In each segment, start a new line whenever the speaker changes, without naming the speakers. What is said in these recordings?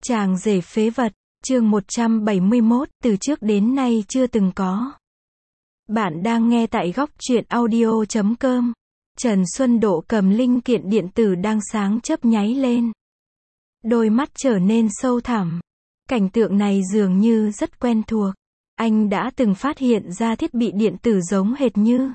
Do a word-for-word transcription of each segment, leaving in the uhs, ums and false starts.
Chàng rể phế vật, chương một trăm bảy mươi mốt, từ trước đến nay chưa từng có. Bạn đang nghe tại góc truyện audio chấm com. Trần Xuân Độ cầm linh kiện điện tử đang sáng chớp nháy lên. Đôi mắt trở nên sâu thẳm. Cảnh tượng này dường như rất quen thuộc. Anh đã từng phát hiện ra thiết bị điện tử giống hệt như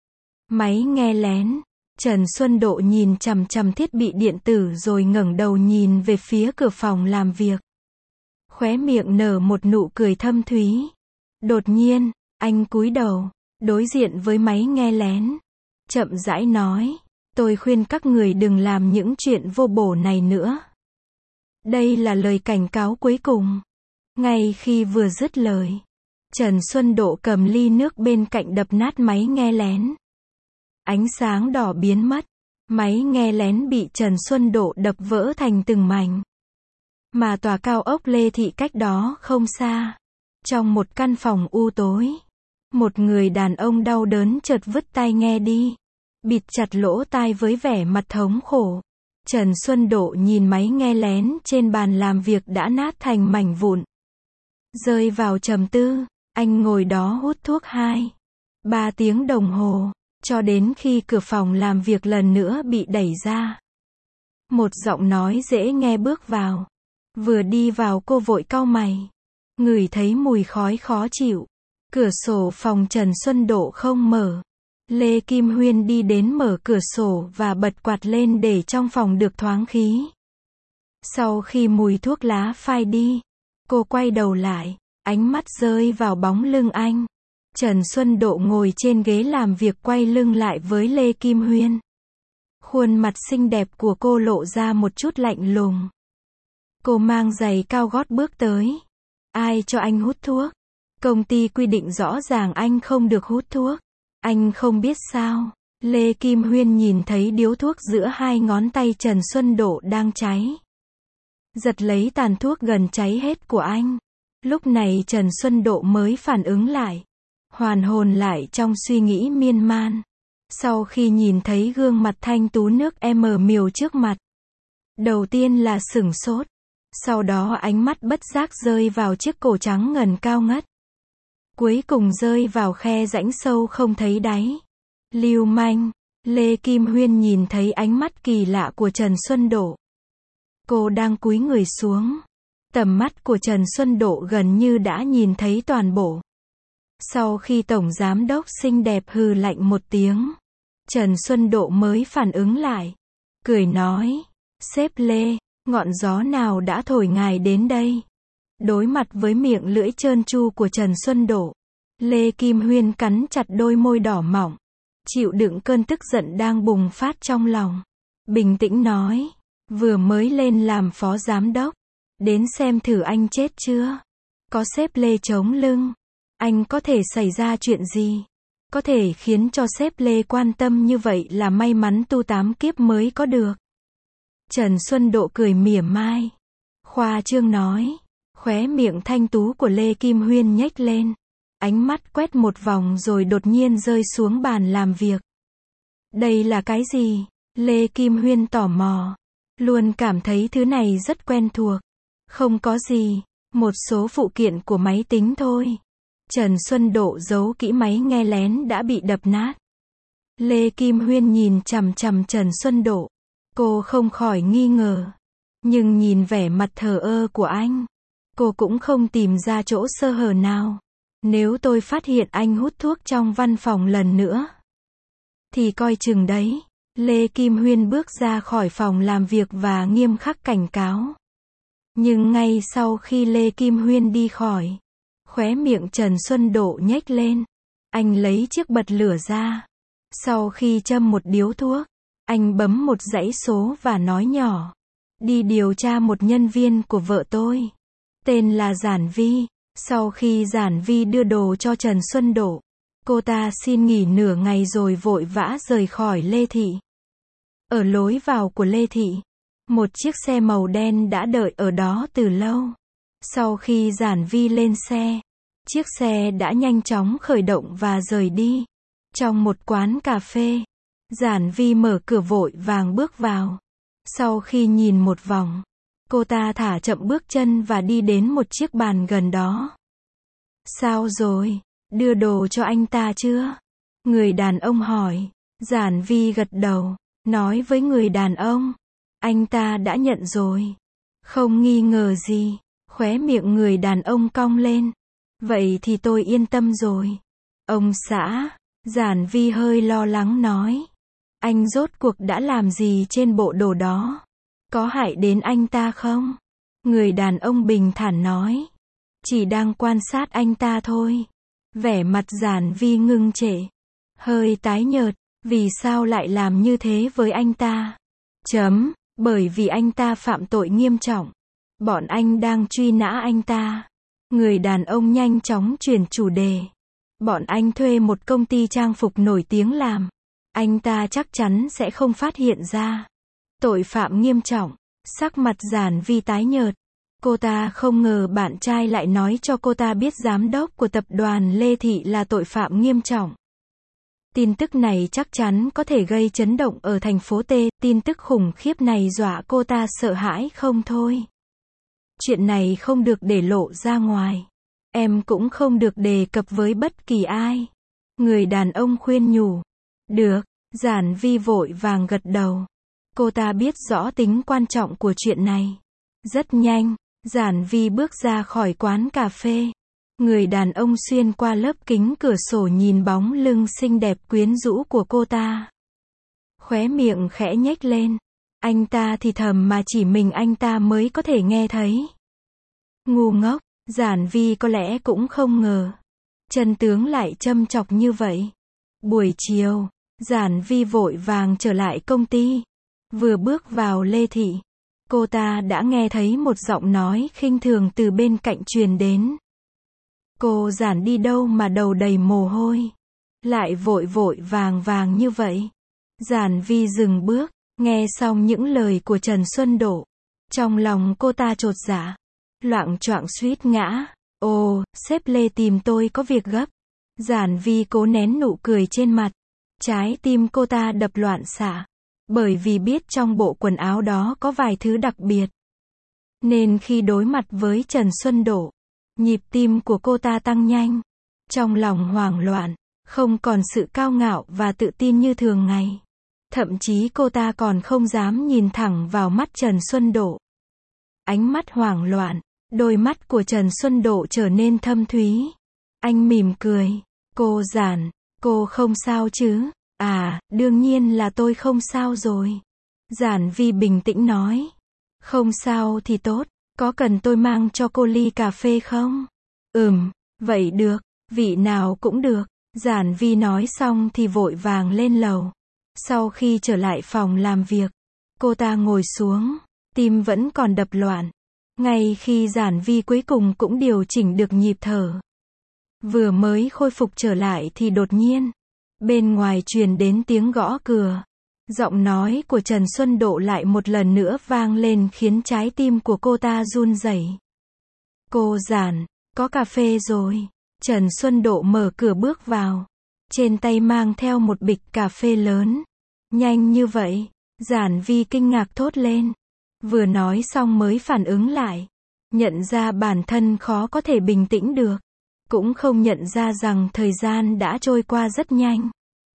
máy nghe lén. Trần Xuân Độ nhìn chằm chằm thiết bị điện tử rồi ngẩng đầu nhìn về phía cửa phòng làm việc. Khóe miệng nở một nụ cười thâm thúy. Đột nhiên, anh cúi đầu, đối diện với máy nghe lén. Chậm rãi nói, tôi khuyên các người đừng làm những chuyện vô bổ này nữa. Đây là lời cảnh cáo cuối cùng. Ngay khi vừa dứt lời, Trần Xuân Độ cầm ly nước bên cạnh đập nát máy nghe lén. Ánh sáng đỏ biến mất. Máy nghe lén bị Trần Xuân Độ đập vỡ thành từng mảnh. Mà tòa cao ốc Lê Thị cách đó không xa. Trong một căn phòng u tối, một người đàn ông đau đớn chợt vứt tai nghe đi. Bịt chặt lỗ tai với vẻ mặt thống khổ. Trần Xuân Độ nhìn máy nghe lén trên bàn làm việc đã nát thành mảnh vụn. Rơi vào trầm tư, anh ngồi đó hút thuốc hai, ba tiếng đồng hồ. Cho đến khi cửa phòng làm việc lần nữa bị đẩy ra. Một giọng nói dễ nghe bước vào. Vừa đi vào cô vội cau mày. Ngửi thấy mùi khói khó chịu. Cửa sổ phòng Trần Xuân Độ không mở. Lê Kim Huyên đi đến mở cửa sổ và bật quạt lên để trong phòng được thoáng khí. Sau khi mùi thuốc lá phai đi, cô quay đầu lại, ánh mắt rơi vào bóng lưng anh. Trần Xuân Độ ngồi trên ghế làm việc quay lưng lại với Lê Kim Huyên. Khuôn mặt xinh đẹp của cô lộ ra một chút lạnh lùng. Cô mang giày cao gót bước tới. Ai cho anh hút thuốc? Công ty quy định rõ ràng anh không được hút thuốc. Anh không biết sao? Lê Kim Huyên nhìn thấy điếu thuốc giữa hai ngón tay Trần Xuân Độ đang cháy. Giật lấy tàn thuốc gần cháy hết của anh. Lúc này Trần Xuân Độ mới phản ứng lại. Hoàn hồn lại trong suy nghĩ miên man. Sau khi nhìn thấy gương mặt thanh tú nước em miều trước mặt. Đầu tiên là sửng sốt. Sau đó ánh mắt bất giác rơi vào chiếc cổ trắng ngần cao ngất. Cuối cùng rơi vào khe rãnh sâu không thấy đáy. Lưu manh. Lê Kim Huyên nhìn thấy ánh mắt kỳ lạ của Trần Xuân Độ. Cô đang cúi người xuống. Tầm mắt của Trần Xuân Độ gần như đã nhìn thấy toàn bộ. Sau khi Tổng Giám Đốc xinh đẹp hừ lạnh một tiếng, Trần Xuân Độ mới phản ứng lại. Cười nói, sếp Lê, ngọn gió nào đã thổi ngài đến đây? Đối mặt với miệng lưỡi trơn tru của Trần Xuân Độ, Lê Kim Huyên cắn chặt đôi môi đỏ mỏng, chịu đựng cơn tức giận đang bùng phát trong lòng. Bình tĩnh nói, vừa mới lên làm phó giám đốc, đến xem thử anh chết chưa? Có sếp Lê chống lưng, anh có thể xảy ra chuyện gì? Có thể khiến cho sếp Lê quan tâm như vậy là may mắn tu tám kiếp mới có được. Trần Xuân Độ cười mỉa mai. Khoa trương nói. Khóe miệng thanh tú của Lê Kim Huyên nhếch lên. Ánh mắt quét một vòng rồi đột nhiên rơi xuống bàn làm việc. Đây là cái gì? Lê Kim Huyên tò mò. Luôn cảm thấy thứ này rất quen thuộc. Không có gì. Một số phụ kiện của máy tính thôi. Trần Xuân Độ giấu kỹ máy nghe lén đã bị đập nát. Lê Kim Huyên nhìn chằm chằm Trần Xuân Độ. Cô không khỏi nghi ngờ. Nhưng nhìn vẻ mặt thờ ơ của anh, cô cũng không tìm ra chỗ sơ hở nào. Nếu tôi phát hiện anh hút thuốc trong văn phòng lần nữa, thì coi chừng đấy. Lê Kim Huyên bước ra khỏi phòng làm việc và nghiêm khắc cảnh cáo. Nhưng ngay sau khi Lê Kim Huyên đi khỏi, khóe miệng Trần Xuân Độ nhếch lên. Anh lấy chiếc bật lửa ra. Sau khi châm một điếu thuốc, anh bấm một dãy số và nói nhỏ. Đi điều tra một nhân viên của vợ tôi. Tên là Giản Vi. Sau khi Giản Vi đưa đồ cho Trần Xuân Độ, cô ta xin nghỉ nửa ngày rồi vội vã rời khỏi Lê Thị. Ở lối vào của Lê Thị, một chiếc xe màu đen đã đợi ở đó từ lâu. Sau khi Giản Vi lên xe, chiếc xe đã nhanh chóng khởi động và rời đi. Trong một quán cà phê, Giản Vi mở cửa vội vàng bước vào. Sau khi nhìn một vòng, Cô ta thả chậm bước chân và đi đến một chiếc bàn gần đó. Sao rồi? Đưa đồ cho anh ta chưa? Người đàn ông hỏi. Giản Vi gật đầu, nói với người đàn ông. Anh ta đã nhận rồi. Không nghi ngờ gì. Khóe miệng người đàn ông cong lên. Vậy thì tôi yên tâm rồi. Ông xã, Giản Vi hơi lo lắng nói. Anh rốt cuộc đã làm gì trên bộ đồ đó? Có hại đến anh ta không? Người đàn ông bình thản nói. Chỉ đang quan sát anh ta thôi. Vẻ mặt Giản Vi ngưng trệ. Hơi tái nhợt. Vì sao lại làm như thế với anh ta? Chấm, bởi vì anh ta phạm tội nghiêm trọng. Bọn anh đang truy nã anh ta. Người đàn ông nhanh chóng chuyển chủ đề. Bọn anh thuê một công ty trang phục nổi tiếng làm. Anh ta chắc chắn sẽ không phát hiện ra. Tội phạm nghiêm trọng. Sắc mặt Giản Vi tái nhợt. Cô ta không ngờ bạn trai lại nói cho cô ta biết giám đốc của tập đoàn Lê Thị là tội phạm nghiêm trọng. Tin tức này chắc chắn có thể gây chấn động ở thành phố T. Tin tức khủng khiếp này dọa cô ta sợ hãi không thôi. Chuyện này không được để lộ ra ngoài. Em cũng không được đề cập với bất kỳ ai. Người đàn ông khuyên nhủ. Được, Giản Vi vội vàng gật đầu. Cô ta biết rõ tính quan trọng của chuyện này. Rất nhanh, Giản Vi bước ra khỏi quán cà phê. Người đàn ông xuyên qua lớp kính cửa sổ nhìn bóng lưng xinh đẹp quyến rũ của cô ta. Khóe miệng khẽ nhếch lên. Anh ta thì thầm mà chỉ mình anh ta mới có thể nghe thấy. Ngu ngốc, Giản Vi có lẽ cũng không ngờ. Chân tướng lại châm chọc như vậy. Buổi chiều, Giản Vi vội vàng trở lại công ty. Vừa bước vào Lê Thị, cô ta đã nghe thấy một giọng nói khinh thường từ bên cạnh truyền đến. Cô Giản đi đâu mà đầu đầy mồ hôi? Lại vội vội vàng vàng như vậy? Giản Vi dừng bước, nghe xong những lời của Trần Xuân Độ. Trong lòng cô ta chột dạ. Loạng choạng suýt ngã. Ồ, sếp Lê tìm tôi có việc gấp. Giản Vi cố nén nụ cười trên mặt. Trái tim cô ta đập loạn xạ. Bởi vì biết trong bộ quần áo đó có vài thứ đặc biệt. Nên khi đối mặt với Trần Xuân Độ, nhịp tim của cô ta tăng nhanh. Trong lòng hoảng loạn, không còn sự cao ngạo và tự tin như thường ngày. Thậm chí cô ta còn không dám nhìn thẳng vào mắt Trần Xuân Độ. Ánh mắt hoảng loạn, đôi mắt của Trần Xuân Độ trở nên thâm thúy. Anh mỉm cười. Cô Giản, cô không sao chứ? À, đương nhiên là tôi không sao rồi. Giản Vi bình tĩnh nói. Không sao thì tốt, có cần tôi mang cho cô ly cà phê không? Ừm, vậy được, vị nào cũng được. Giản Vi nói xong thì vội vàng lên lầu. Sau khi trở lại phòng làm việc, cô ta ngồi xuống, tim vẫn còn đập loạn. Ngay khi Giản Vi cuối cùng cũng điều chỉnh được nhịp thở, vừa mới khôi phục trở lại thì đột nhiên, bên ngoài truyền đến tiếng gõ cửa. Giọng nói của Trần Xuân Độ lại một lần nữa vang lên khiến trái tim của cô ta run rẩy. Cô Giản, có cà phê rồi. Trần Xuân Độ mở cửa bước vào. Trên tay mang theo một bịch cà phê lớn. Nhanh như vậy, Giản Vi kinh ngạc thốt lên. Vừa nói xong mới phản ứng lại. Nhận ra bản thân khó có thể bình tĩnh được. Cũng không nhận ra rằng thời gian đã trôi qua rất nhanh.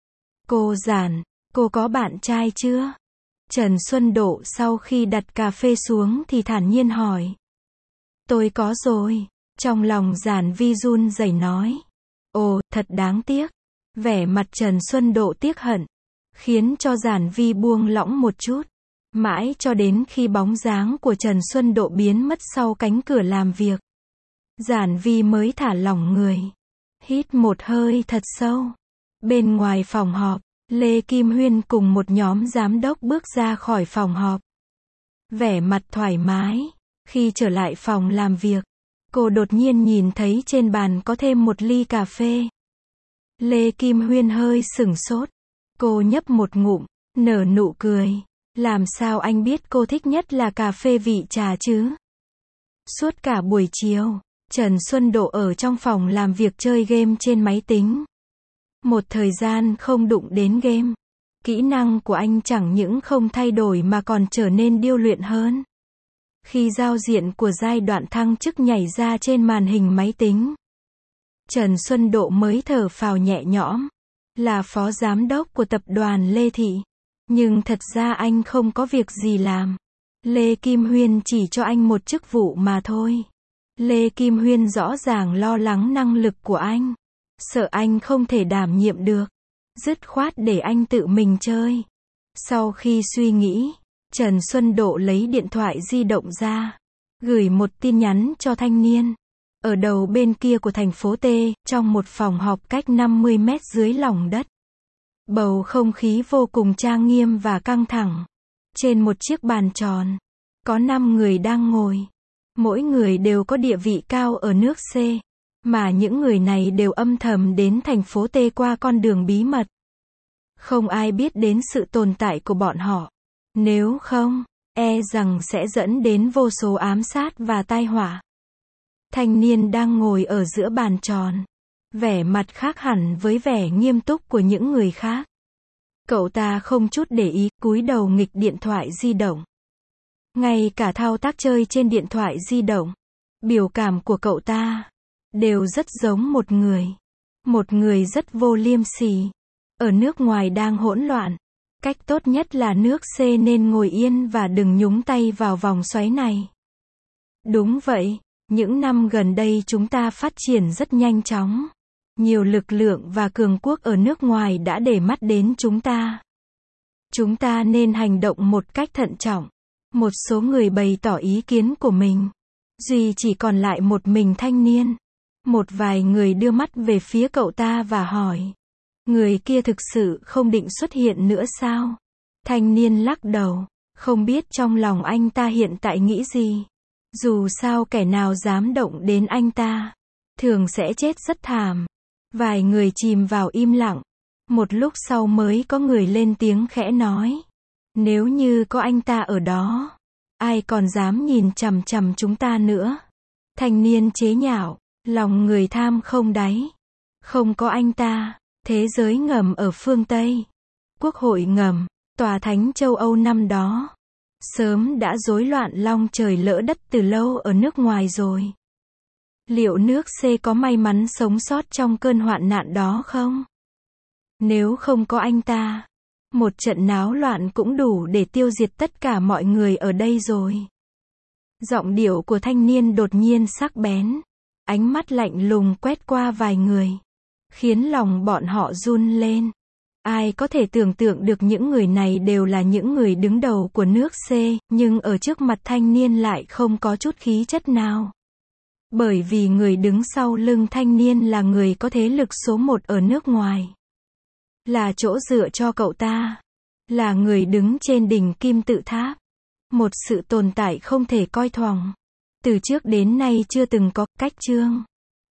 Cô Giản, cô có bạn trai chưa? Trần Xuân Độ sau khi đặt cà phê xuống thì thản nhiên hỏi. Tôi có rồi. Trong lòng Giản Vi run rẩy nói. Ồ, thật đáng tiếc. Vẻ mặt Trần Xuân Độ tiếc hận, khiến cho Giản Vi buông lỏng một chút. Mãi cho đến khi bóng dáng của Trần Xuân Độ biến mất sau cánh cửa làm việc, Giản Vi mới thả lỏng người. Hít một hơi thật sâu. Bên ngoài phòng họp, Lê Kim Huyên cùng một nhóm giám đốc bước ra khỏi phòng họp. Vẻ mặt thoải mái. Khi trở lại phòng làm việc, cô đột nhiên nhìn thấy trên bàn có thêm một ly cà phê. Lê Kim Huyên hơi sửng sốt. Cô nhấp một ngụm, nở nụ cười. Làm sao anh biết cô thích nhất là cà phê vị trà chứ? Suốt cả buổi chiều, Trần Xuân Độ ở trong phòng làm việc chơi game trên máy tính. Một thời gian không đụng đến game, kỹ năng của anh chẳng những không thay đổi mà còn trở nên điêu luyện hơn. Khi giao diện của giai đoạn thăng chức nhảy ra trên màn hình máy tính, Trần Xuân Độ mới thở phào nhẹ nhõm. Là phó giám đốc của tập đoàn Lê Thị. Nhưng thật ra anh không có việc gì làm. Lê Kim Huyên chỉ cho anh một chức vụ mà thôi. Lê Kim Huyên rõ ràng lo lắng năng lực của anh. Sợ anh không thể đảm nhiệm được. Dứt khoát để anh tự mình chơi. Sau khi suy nghĩ, Trần Xuân Độ lấy điện thoại di động ra. Gửi một tin nhắn cho thanh niên. Ở đầu bên kia của thành phố T, trong một phòng họp cách năm mươi mét dưới lòng đất. Bầu không khí vô cùng trang nghiêm và căng thẳng. Trên một chiếc bàn tròn, có năm người đang ngồi. Mỗi người đều có địa vị cao ở nước C. Mà những người này đều âm thầm đến thành phố T qua con đường bí mật. Không ai biết đến sự tồn tại của bọn họ. Nếu không, e rằng sẽ dẫn đến vô số ám sát và tai họa. Thanh niên đang ngồi ở giữa bàn tròn. Vẻ mặt khác hẳn với vẻ nghiêm túc của những người khác. Cậu ta không chút để ý, cúi đầu nghịch điện thoại di động. Ngay cả thao tác chơi trên điện thoại di động, biểu cảm của cậu ta đều rất giống một người. Một người rất vô liêm sỉ. Ở nước ngoài đang hỗn loạn. Cách tốt nhất là nước C nên ngồi yên và đừng nhúng tay vào vòng xoáy này. Đúng vậy, những năm gần đây chúng ta phát triển rất nhanh chóng. Nhiều lực lượng và cường quốc ở nước ngoài đã để mắt đến chúng ta. Chúng ta nên hành động một cách thận trọng. Một số người bày tỏ ý kiến của mình. Duy chỉ còn lại một mình thanh niên. Một vài người đưa mắt về phía cậu ta và hỏi. Người kia thực sự không định xuất hiện nữa sao? Thanh niên lắc đầu. Không biết trong lòng anh ta hiện tại nghĩ gì. Dù sao kẻ nào dám động đến anh ta, thường sẽ chết rất thảm. Vài người chìm vào im lặng. Một lúc sau mới có người lên tiếng khẽ nói. Nếu như có anh ta ở đó, ai còn dám nhìn chằm chằm chúng ta nữa. Thanh niên chế nhạo. Lòng người tham không đáy. Không có anh ta, thế giới ngầm ở phương Tây, quốc hội ngầm, tòa thánh châu Âu năm đó, sớm đã rối loạn long trời lỡ đất từ lâu ở nước ngoài rồi. Liệu nước C có may mắn sống sót trong cơn hoạn nạn đó không? Nếu không có anh ta, một trận náo loạn cũng đủ để tiêu diệt tất cả mọi người ở đây rồi. Giọng điệu của thanh niên đột nhiên sắc bén. Ánh mắt lạnh lùng quét qua vài người. Khiến lòng bọn họ run lên. Ai có thể tưởng tượng được những người này đều là những người đứng đầu của nước C, nhưng ở trước mặt thanh niên lại không có chút khí chất nào. Bởi vì người đứng sau lưng thanh niên là người có thế lực số một ở nước ngoài. Là chỗ dựa cho cậu ta. Là người đứng trên đỉnh kim tự tháp. Một sự tồn tại không thể coi thường. Từ trước đến nay chưa từng có cách chương.